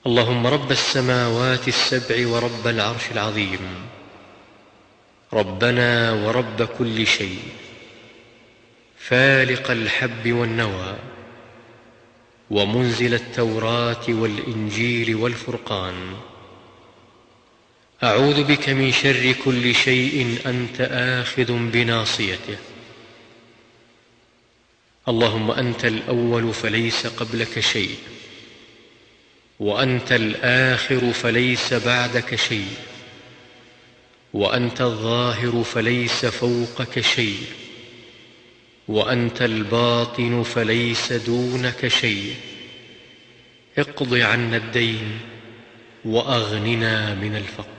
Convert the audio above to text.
اللهم رب السماوات السبع ورب العرش العظيم، ربنا ورب كل شيء، فالق الحب والنوى، ومنزل التوراة والإنجيل والفرقان، أعوذ بك من شر كل شيء أنت آخذ بناصيته. اللهم أنت الأول فليس قبلك شيء، وأنت الآخر فليس بعدك شيء، وأنت الظاهر فليس فوقك شيء، وأنت الباطن فليس دونك شيء. اقض عنا الدين وأغننا من الفقر.